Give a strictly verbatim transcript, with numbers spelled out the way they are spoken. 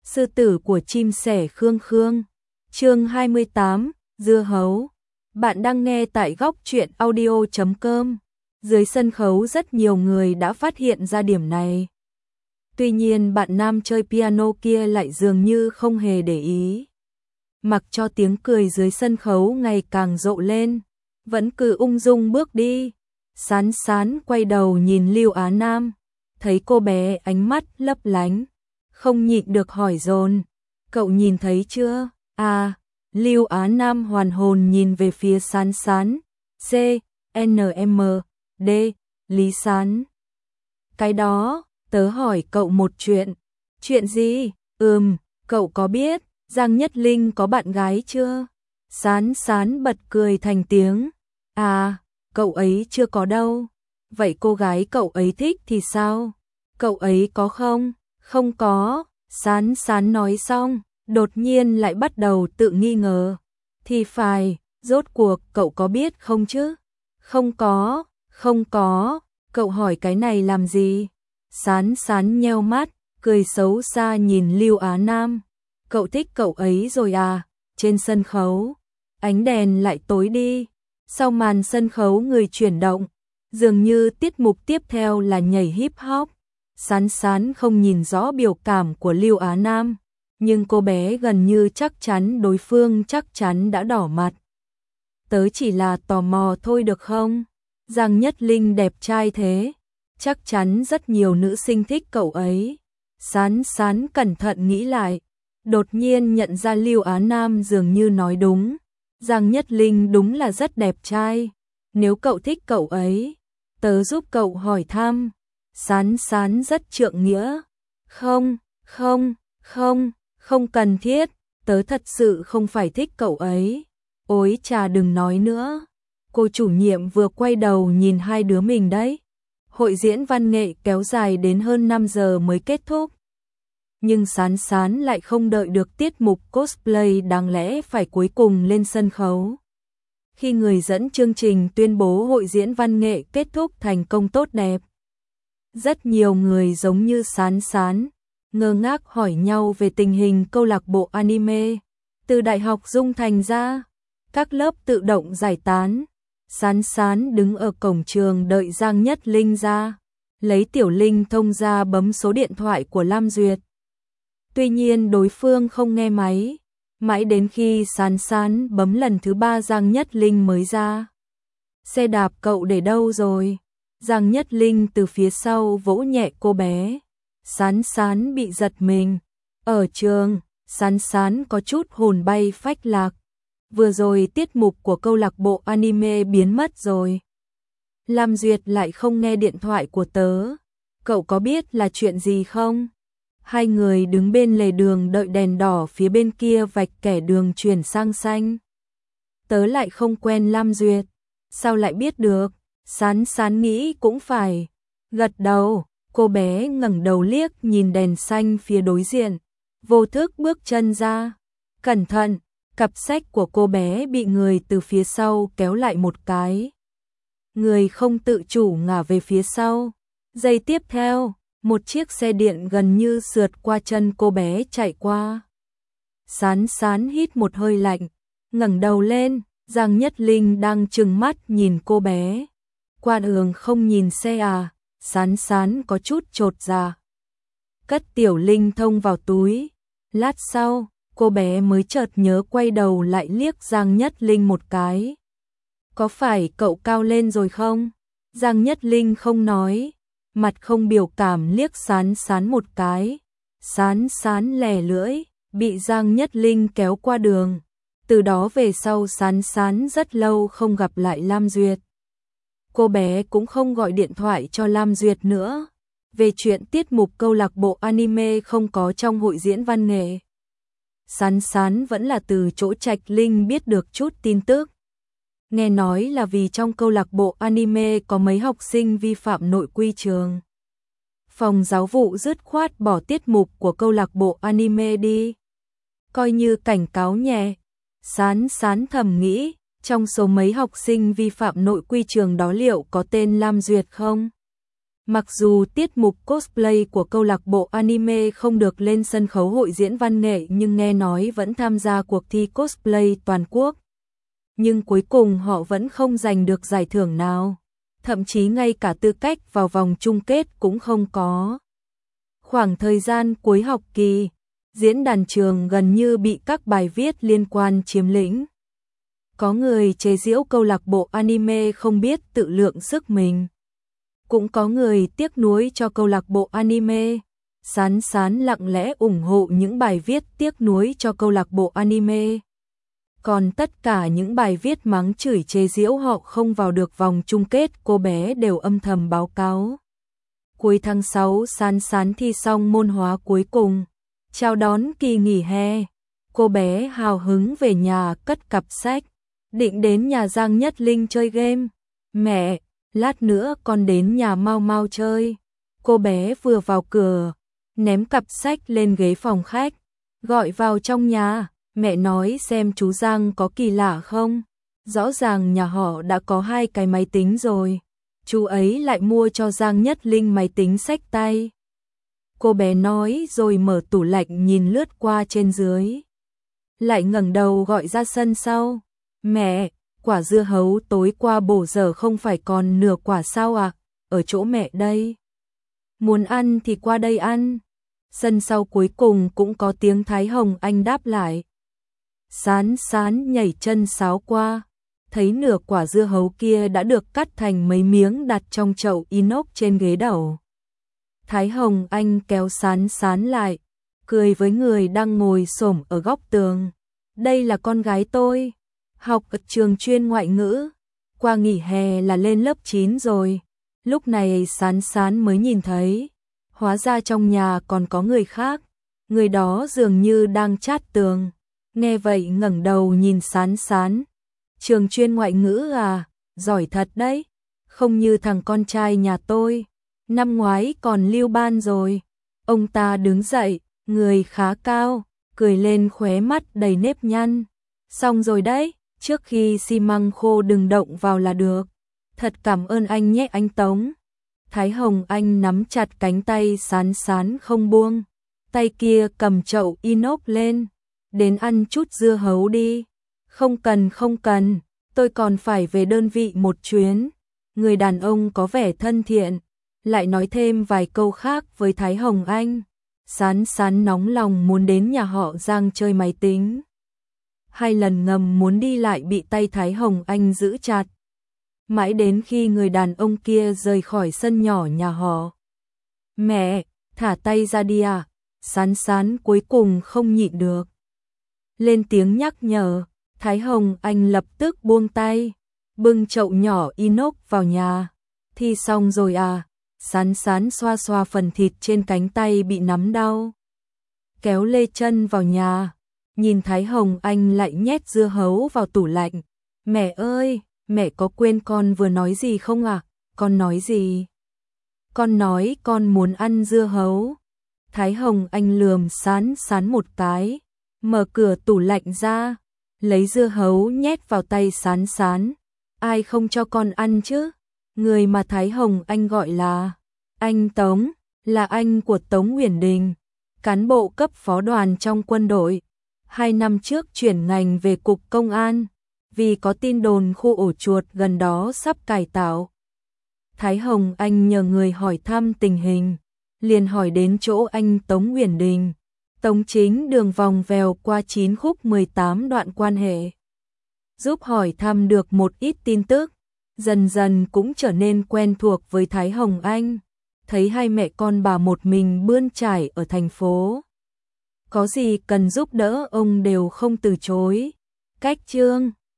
Sư tử của chim sẻ Khương Khương. Chương hai mươi tám, dưa hấu. Bạn đang nghe tại góc truyện audio chấm com. Dưới sân khấu rất nhiều người đã phát hiện ra điểm này. Tuy nhiên bạn nam chơi piano kia lại dường như không hề để ý. Mặc cho tiếng cười dưới sân khấu ngày càng rộ lên, vẫn cứ ung dung bước đi. Sán Sán quay đầu nhìn Lưu Á Nam, thấy cô bé ánh mắt lấp lánh, không nhịn được hỏi dồn, cậu nhìn thấy chưa? À, Lưu Á Nam hoàn hồn nhìn về phía Sán Sán, C, N M, D, Lý Sán. Cái đó, tớ hỏi cậu một chuyện. Chuyện gì? Ừm, cậu có biết Giang Nhất Linh có bạn gái chưa? Sán Sán bật cười thành tiếng. À, cậu ấy chưa có đâu. Vậy cô gái cậu ấy thích thì sao? Cậu ấy có không? Không có. Sán Sán nói xong, đột nhiên lại bắt đầu tự nghi ngờ. Thì phải, rốt cuộc cậu có biết không chứ? Không có, không có. Cậu hỏi cái này làm gì? Sán Sán nheo mắt, cười xấu xa nhìn Lưu Á Nam. Cậu thích cậu ấy rồi à? Trên sân khấu, ánh đèn lại tối đi. Sau màn sân khấu người chuyển động, dường như tiết mục tiếp theo là nhảy hip hop. Sán Sán không nhìn rõ biểu cảm của Lưu Á Nam, nhưng cô bé gần như chắc chắn đối phương chắc chắn đã đỏ mặt. Tớ chỉ là tò mò thôi được không? Giang Nhất Linh đẹp trai thế, chắc chắn rất nhiều nữ sinh thích cậu ấy. Sán Sán cẩn thận nghĩ lại, đột nhiên nhận ra Lưu Á Nam dường như nói đúng. Giang Nhất Linh đúng là rất đẹp trai. Nếu cậu thích cậu ấy, tớ giúp cậu hỏi thăm. Sán Sán rất trượng nghĩa. Không, không, không, không cần thiết. Tớ thật sự không phải thích cậu ấy. Ôi chà đừng nói nữa. Cô chủ nhiệm vừa quay đầu nhìn hai đứa mình đấy. Hội diễn văn nghệ kéo dài đến hơn năm giờ mới kết thúc. Nhưng Sán Sán lại không đợi được tiết mục cosplay đáng lẽ phải cuối cùng lên sân khấu. Khi người dẫn chương trình tuyên bố hội diễn văn nghệ kết thúc thành công tốt đẹp, rất nhiều người giống như Sán Sán, ngơ ngác hỏi nhau về tình hình câu lạc bộ anime. Từ Đại học Dung Thành ra, các lớp tự động giải tán. Sán Sán đứng ở cổng trường đợi Giang Nhất Linh ra, lấy tiểu linh thông ra bấm số điện thoại của Lam Duyệt. Tuy nhiên đối phương không nghe máy, mãi đến khi Sán Sán bấm lần thứ ba Giang Nhất Linh mới ra. Xe đạp cậu để đâu rồi? Giang Nhất Linh từ phía sau vỗ nhẹ cô bé. Sán Sán bị giật mình. Ở trường, Sán Sán có chút hồn bay phách lạc. Vừa rồi tiết mục của câu lạc bộ anime biến mất rồi. Lam Duyệt lại không nghe điện thoại của tớ. Cậu có biết là chuyện gì không? Hai người đứng bên lề đường đợi đèn đỏ phía bên kia vạch kẻ đường chuyển sang xanh. Tớ lại không quen Lam Duyệt. Sao lại biết được? Sán Sán nghĩ cũng phải. Gật đầu, cô bé ngẩng đầu liếc nhìn đèn xanh phía đối diện. Vô thức bước chân ra. Cẩn thận, cặp sách của cô bé bị người từ phía sau kéo lại một cái. Người không tự chủ ngả về phía sau. Giây tiếp theo, một chiếc xe điện gần như sượt qua chân cô bé chạy qua. Sán Sán hít một hơi lạnh, ngẩng đầu lên, Giang Nhất Linh đang trừng mắt nhìn cô bé. Qua đường không nhìn xe à? Sán Sán có chút chột dạ. Cất tiểu linh thông vào túi. Lát sau, cô bé mới chợt nhớ quay đầu lại liếc Giang Nhất Linh một cái. Có phải cậu cao lên rồi không? Giang Nhất Linh không nói, mặt không biểu cảm liếc Sán Sán một cái. Sán Sán lè lưỡi, bị Giang Nhất Linh kéo qua đường. Từ đó về sau Sán Sán rất lâu không gặp lại Lam Duyệt. Cô bé cũng không gọi điện thoại cho Lam Duyệt nữa. Về chuyện tiết mục câu lạc bộ anime không có trong hội diễn văn nghệ, Sán Sán vẫn là từ chỗ Trạch Linh biết được chút tin tức. Nghe nói là vì trong câu lạc bộ anime có mấy học sinh vi phạm nội quy trường. Phòng giáo vụ dứt khoát bỏ tiết mục của câu lạc bộ anime đi. Coi như cảnh cáo nhẹ. Sán Sán thầm nghĩ, trong số mấy học sinh vi phạm nội quy trường đó liệu có tên Lam Duyệt không? Mặc dù tiết mục cosplay của câu lạc bộ anime không được lên sân khấu hội diễn văn nghệ nhưng nghe nói vẫn tham gia cuộc thi cosplay toàn quốc. Nhưng cuối cùng họ vẫn không giành được giải thưởng nào. Thậm chí ngay cả tư cách vào vòng chung kết cũng không có. Khoảng thời gian cuối học kỳ, diễn đàn trường gần như bị các bài viết liên quan chiếm lĩnh. Có người chế giễu câu lạc bộ anime không biết tự lượng sức mình. Cũng có người tiếc nuối cho câu lạc bộ anime. Sán Sán lặng lẽ ủng hộ những bài viết tiếc nuối cho câu lạc bộ anime. Còn tất cả những bài viết mắng chửi chế giễu họ không vào được vòng chung kết cô bé đều âm thầm báo cáo. Cuối tháng sáu Sán Sán thi xong môn hóa cuối cùng. Chào đón kỳ nghỉ hè. Cô bé hào hứng về nhà cất cặp sách. Định đến nhà Giang Nhất Linh chơi game. Mẹ, lát nữa con đến nhà Mau Mau chơi. Cô bé vừa vào cửa, ném cặp sách lên ghế phòng khách, gọi vào trong nhà. Mẹ nói xem chú Giang có kỳ lạ không? Rõ ràng nhà họ đã có hai cái máy tính rồi. Chú ấy lại mua cho Giang Nhất Linh máy tính xách tay. Cô bé nói rồi mở tủ lạnh nhìn lướt qua trên dưới. Lại ngẩng đầu gọi ra sân sau. Mẹ, quả dưa hấu tối qua bổ giờ không phải còn nửa quả sao à? Ở chỗ mẹ đây. Muốn ăn thì qua đây ăn. Sân sau cuối cùng cũng có tiếng Thái Hồng Anh đáp lại. Sán Sán nhảy chân sáo qua, thấy nửa quả dưa hấu kia đã được cắt thành mấy miếng đặt trong chậu inox trên ghế đầu. Thái Hồng Anh kéo Sán Sán lại, cười với người đang ngồi xổm ở góc tường. Đây là con gái tôi, học ở trường chuyên ngoại ngữ, qua nghỉ hè là lên lớp chín rồi. Lúc này Sán Sán mới nhìn thấy, hóa ra trong nhà còn có người khác, người đó dường như đang chát tường. Nghe vậy ngẩng đầu nhìn Sán Sán. Trường chuyên ngoại ngữ à, giỏi thật đấy, không như thằng con trai nhà tôi, năm ngoái còn lưu ban rồi. Ông ta đứng dậy, người khá cao, cười lên khóe mắt đầy nếp nhăn. Xong rồi đấy, trước khi xi măng khô đừng động vào là được. Thật cảm ơn anh nhé anh Tống. Thái Hồng Anh nắm chặt cánh tay Sán Sán không buông, tay kia cầm chậu inox lên. Đến ăn chút dưa hấu đi. Không cần không cần, tôi còn phải về đơn vị một chuyến. Người đàn ông có vẻ thân thiện, lại nói thêm vài câu khác với Thái Hồng Anh. Sán Sán nóng lòng muốn đến nhà họ Giang chơi máy tính. Hai lần ngầm muốn đi lại bị tay Thái Hồng Anh giữ chặt. Mãi đến khi người đàn ông kia rời khỏi sân nhỏ nhà họ. Mẹ, thả tay ra đi à? Sán Sán cuối cùng không nhịn được. Lên tiếng nhắc nhở, Thái Hồng Anh lập tức buông tay, bưng chậu nhỏ inox vào nhà. Thi xong rồi à? Sán Sán xoa xoa phần thịt trên cánh tay bị nắm đau. Kéo lê chân vào nhà, nhìn Thái Hồng Anh lại nhét dưa hấu vào tủ lạnh. Mẹ ơi, mẹ có quên con vừa nói gì không à? Con nói gì? Con nói con muốn ăn dưa hấu. Thái Hồng Anh lườm Sán Sán một cái. Mở cửa tủ lạnh ra, lấy dưa hấu nhét vào tay Sán Sán. Ai không cho con ăn chứ? Người mà Thái Hồng Anh gọi là anh Tống, là anh của Tống Uyển Đình, cán bộ cấp phó đoàn trong quân đội. Hai năm trước chuyển ngành về cục công an, vì có tin đồn khu ổ chuột gần đó sắp cải tạo. Thái Hồng Anh nhờ người hỏi thăm tình hình, liền hỏi đến chỗ anh Tống Uyển Đình. Tống chính đường vòng vèo qua chín khúc mười tám đoạn quan hệ, giúp hỏi thăm được một ít tin tức, dần dần cũng trở nên quen thuộc với Thái Hồng Anh, thấy hai mẹ con bà một mình bươn trải ở thành phố. Có gì cần giúp đỡ ông đều không từ chối. Cách chương